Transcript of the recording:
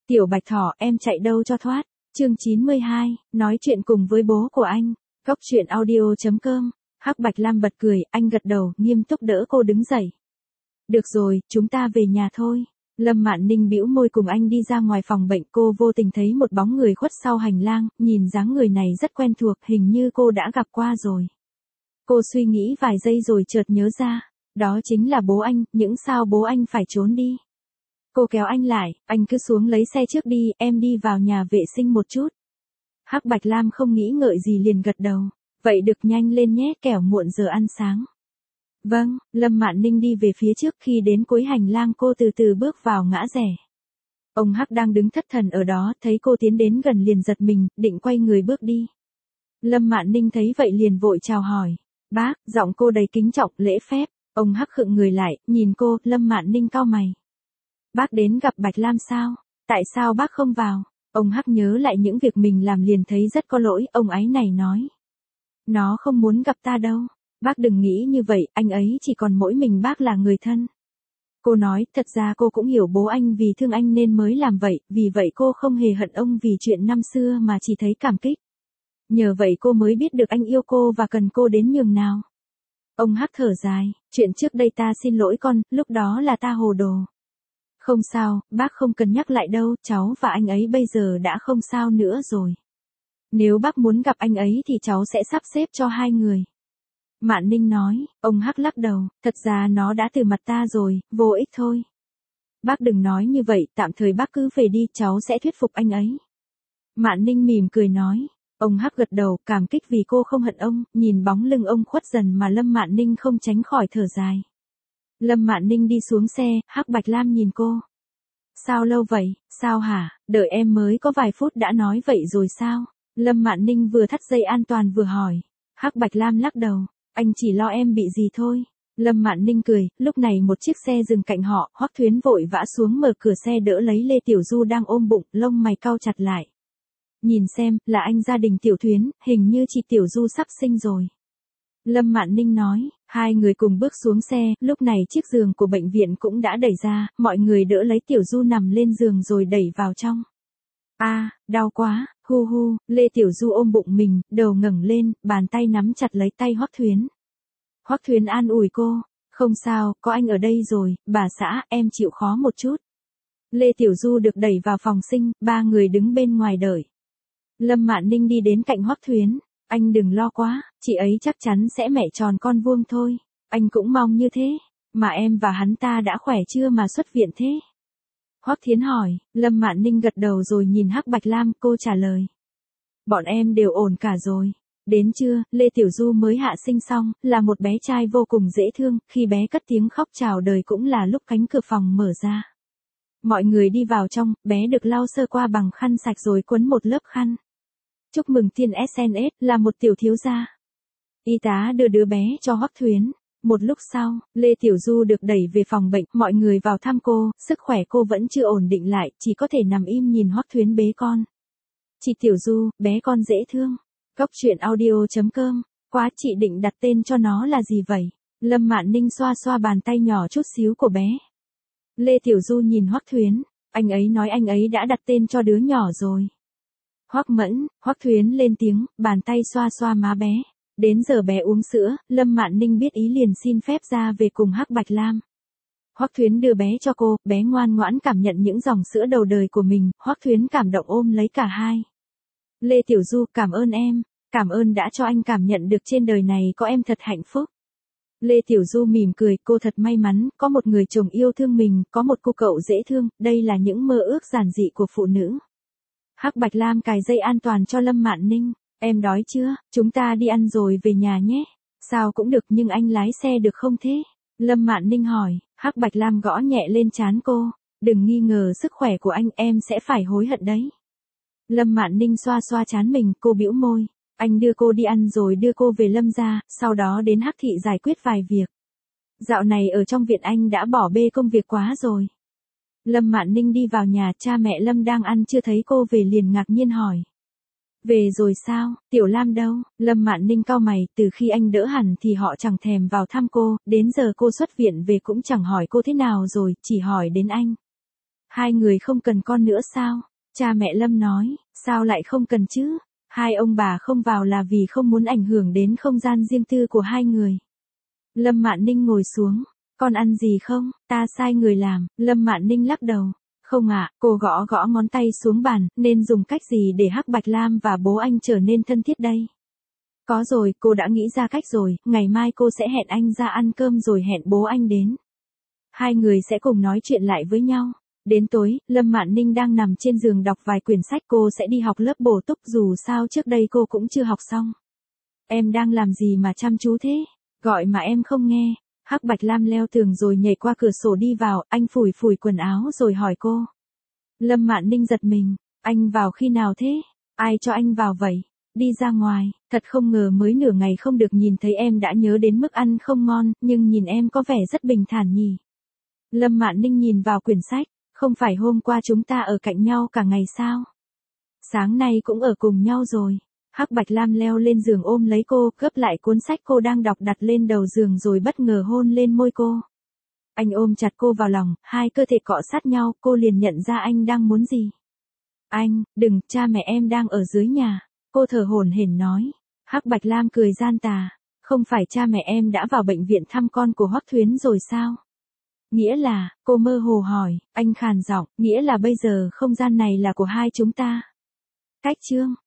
Tiểu Bạch Thỏ, em chạy đâu cho thoát. Chương 92, nói chuyện cùng với bố của anh. Cốc truyện audio.com. Hắc Bạch Lam bật cười, anh gật đầu, nghiêm túc đỡ cô đứng dậy. Được rồi, chúng ta về nhà thôi. Lâm Mạn Ninh bĩu môi cùng anh đi ra ngoài phòng bệnh, cô vô tình thấy một bóng người khuất sau hành lang, nhìn dáng người này rất quen thuộc, hình như cô đã gặp qua rồi. Cô suy nghĩ vài giây rồi chợt nhớ ra, đó chính là bố anh, những sao bố anh phải trốn đi. Cô kéo anh lại, anh cứ xuống lấy xe trước đi, em đi vào nhà vệ sinh một chút. Hắc Bạch Lam không nghĩ ngợi gì liền gật đầu, vậy được nhanh lên nhé, kẻo muộn giờ ăn sáng. Vâng, Lâm Mạn Ninh đi về phía trước, khi đến cuối hành lang cô từ từ bước vào ngã rẽ. Ông Hắc đang đứng thất thần ở đó, thấy cô tiến đến gần liền giật mình, định quay người bước đi. Lâm Mạn Ninh thấy vậy liền vội chào hỏi. Bác, giọng cô đầy kính trọng, lễ phép. Ông Hắc khựng người lại, nhìn cô, Lâm Mạn Ninh cau mày. Bác đến gặp Bạch Lam sao? Tại sao bác không vào? Ông Hắc nhớ lại những việc mình làm liền thấy rất có lỗi, ông ấy này nói. Nó không muốn gặp ta đâu. Bác đừng nghĩ như vậy, anh ấy chỉ còn mỗi mình bác là người thân. Cô nói, thật ra cô cũng hiểu bố anh vì thương anh nên mới làm vậy, vì vậy cô không hề hận ông vì chuyện năm xưa mà chỉ thấy cảm kích. Nhờ vậy cô mới biết được anh yêu cô và cần cô đến nhường nào. Ông Hắc thở dài, chuyện trước đây ta xin lỗi con, lúc đó là ta hồ đồ. Không sao, bác không cần nhắc lại đâu, cháu và anh ấy bây giờ đã không sao nữa rồi. Nếu bác muốn gặp anh ấy thì cháu sẽ sắp xếp cho hai người. Mạn Ninh nói, ông Hắc lắc đầu, thật ra nó đã từ mặt ta rồi, vô ích thôi. Bác đừng nói như vậy, tạm thời bác cứ về đi, cháu sẽ thuyết phục anh ấy. Mạn Ninh mỉm cười nói, ông Hắc gật đầu, cảm kích vì cô không hận ông, nhìn bóng lưng ông khuất dần mà Lâm Mạn Ninh không tránh khỏi thở dài. Lâm Mạn Ninh đi xuống xe, Hắc Bạch Lam nhìn cô. Sao lâu vậy, sao hả, đợi em mới có vài phút đã nói vậy rồi sao? Lâm Mạn Ninh vừa thắt dây an toàn vừa hỏi. Hắc Bạch Lam lắc đầu, anh chỉ lo em bị gì thôi. Lâm Mạn Ninh cười, lúc này một chiếc xe dừng cạnh họ, Hoắc Thuyến vội vã xuống mở cửa xe đỡ lấy Lê Tiểu Du đang ôm bụng, lông mày cau chặt lại. Nhìn xem, là anh gia đình Tiểu Thuyến, hình như chị Tiểu Du sắp sinh rồi. Lâm Mạn Ninh nói, hai người cùng bước xuống xe, lúc này chiếc giường của bệnh viện cũng đã đẩy ra, mọi người đỡ lấy Tiểu Du nằm lên giường rồi đẩy vào trong. Đau quá, hu hu, Lê Tiểu Du ôm bụng mình, đầu ngẩng lên, bàn tay nắm chặt lấy tay Hoắc Thuyến. Hoắc Thuyến an ủi cô, không sao, có anh ở đây rồi, bà xã, em chịu khó một chút. Lê Tiểu Du được đẩy vào phòng sinh, ba người đứng bên ngoài đợi. Lâm Mạn Ninh đi đến cạnh Hoắc Thuyến, anh đừng lo quá, chị ấy chắc chắn sẽ mẹ tròn con vuông thôi, anh cũng mong như thế, mà em và hắn ta đã khỏe chưa mà xuất viện thế? Hoắc Thiến hỏi, Lâm Mạn Ninh gật đầu rồi nhìn Hắc Bạch Lam, cô trả lời. Bọn em đều ổn cả rồi. Đến trưa, Lê Tiểu Du mới hạ sinh xong, là một bé trai vô cùng dễ thương, khi bé cất tiếng khóc chào đời cũng là lúc cánh cửa phòng mở ra. Mọi người đi vào trong, bé được lau sơ qua bằng khăn sạch rồi quấn một lớp khăn. Chúc mừng Tiên SNS, là một tiểu thiếu gia. Y tá đưa đứa bé cho Hoắc Thuyến. Một lúc sau, Lê Tiểu Du được đẩy về phòng bệnh, mọi người vào thăm cô, sức khỏe cô vẫn chưa ổn định lại, chỉ có thể nằm im nhìn Hoắc Thuyến bế con. Chị Tiểu Du, bé con dễ thương. Cốc truyện audio.com, quá chị định đặt tên cho nó là gì vậy? Lâm Mạn Ninh xoa xoa bàn tay nhỏ chút xíu của bé. Lê Tiểu Du nhìn Hoắc Thuyến, anh ấy nói anh ấy đã đặt tên cho đứa nhỏ rồi. Hoắc Mẫn, Hoắc Thuyến lên tiếng, bàn tay xoa xoa má bé. Đến giờ bé uống sữa, Lâm Mạn Ninh biết ý liền xin phép ra về cùng Hắc Bạch Lam. Hoắc Thuyến đưa bé cho cô, bé ngoan ngoãn cảm nhận những dòng sữa đầu đời của mình, Hoắc Thuyến cảm động ôm lấy cả hai. Lê Tiểu Du, cảm ơn em, cảm ơn đã cho anh cảm nhận được trên đời này có em thật hạnh phúc. Lê Tiểu Du mỉm cười, cô thật may mắn, có một người chồng yêu thương mình, có một cô cậu dễ thương, đây là những mơ ước giản dị của phụ nữ. Hắc Bạch Lam cài dây an toàn cho Lâm Mạn Ninh. Em đói chưa, chúng ta đi ăn rồi về nhà nhé. Sao cũng được nhưng anh lái xe được không thế? Lâm Mạn Ninh hỏi, Hắc Bạch Lam gõ nhẹ lên trán cô. Đừng nghi ngờ sức khỏe của anh, em sẽ phải hối hận đấy. Lâm Mạn Ninh xoa xoa trán mình, cô bĩu môi. Anh đưa cô đi ăn rồi đưa cô về Lâm gia, sau đó đến Hắc thị giải quyết vài việc. Dạo này ở trong viện anh đã bỏ bê công việc quá rồi. Lâm Mạn Ninh đi vào nhà, cha mẹ Lâm đang ăn chưa thấy cô về liền ngạc nhiên hỏi. Về rồi sao, Tiểu Lam đâu? Lâm Mạn Ninh cau mày, từ khi anh đỡ hẳn thì họ chẳng thèm vào thăm cô, đến giờ cô xuất viện về cũng chẳng hỏi cô thế nào rồi, chỉ hỏi đến anh. Hai người không cần con nữa sao? Cha mẹ Lâm nói, sao lại không cần chứ? Hai ông bà không vào là vì không muốn ảnh hưởng đến không gian riêng tư của hai người. Lâm Mạn Ninh ngồi xuống, con ăn gì không? Ta sai người làm. Lâm Mạn Ninh lắc đầu. Không ạ, cô gõ gõ ngón tay xuống bàn, nên dùng cách gì để Hắc Bạch Lam và bố anh trở nên thân thiết đây? Có rồi, cô đã nghĩ ra cách rồi, ngày mai cô sẽ hẹn anh ra ăn cơm rồi hẹn bố anh đến. Hai người sẽ cùng nói chuyện lại với nhau. Đến tối, Lâm Mạn Ninh đang nằm trên giường đọc vài quyển sách, cô sẽ đi học lớp bổ túc, dù sao trước đây cô cũng chưa học xong. Em đang làm gì mà chăm chú thế? Gọi mà em không nghe. Hắc Bạch Lam leo tường rồi nhảy qua cửa sổ đi vào, anh phủi phủi quần áo rồi hỏi cô. Lâm Mạn Ninh giật mình, anh vào khi nào thế? Ai cho anh vào vậy? Đi ra ngoài, thật không ngờ mới nửa ngày không được nhìn thấy em đã nhớ đến mức ăn không ngon, nhưng nhìn em có vẻ rất bình thản nhỉ. Lâm Mạn Ninh nhìn vào quyển sách, không phải hôm qua chúng ta ở cạnh nhau cả ngày sao? Sáng nay cũng ở cùng nhau rồi. Hắc Bạch Lam leo lên giường ôm lấy cô, gấp lại cuốn sách cô đang đọc đặt lên đầu giường rồi bất ngờ hôn lên môi cô. Anh ôm chặt cô vào lòng, hai cơ thể cọ sát nhau, cô liền nhận ra anh đang muốn gì. Anh, đừng, cha mẹ em đang ở dưới nhà. Cô thở hổn hển nói. Hắc Bạch Lam cười gian tà. Không phải cha mẹ em đã vào bệnh viện thăm con của Hoắc Thuyến rồi sao? Nghĩa là, cô mơ hồ hỏi, anh khàn giọng, nghĩa là bây giờ không gian này là của hai chúng ta. Cách chương.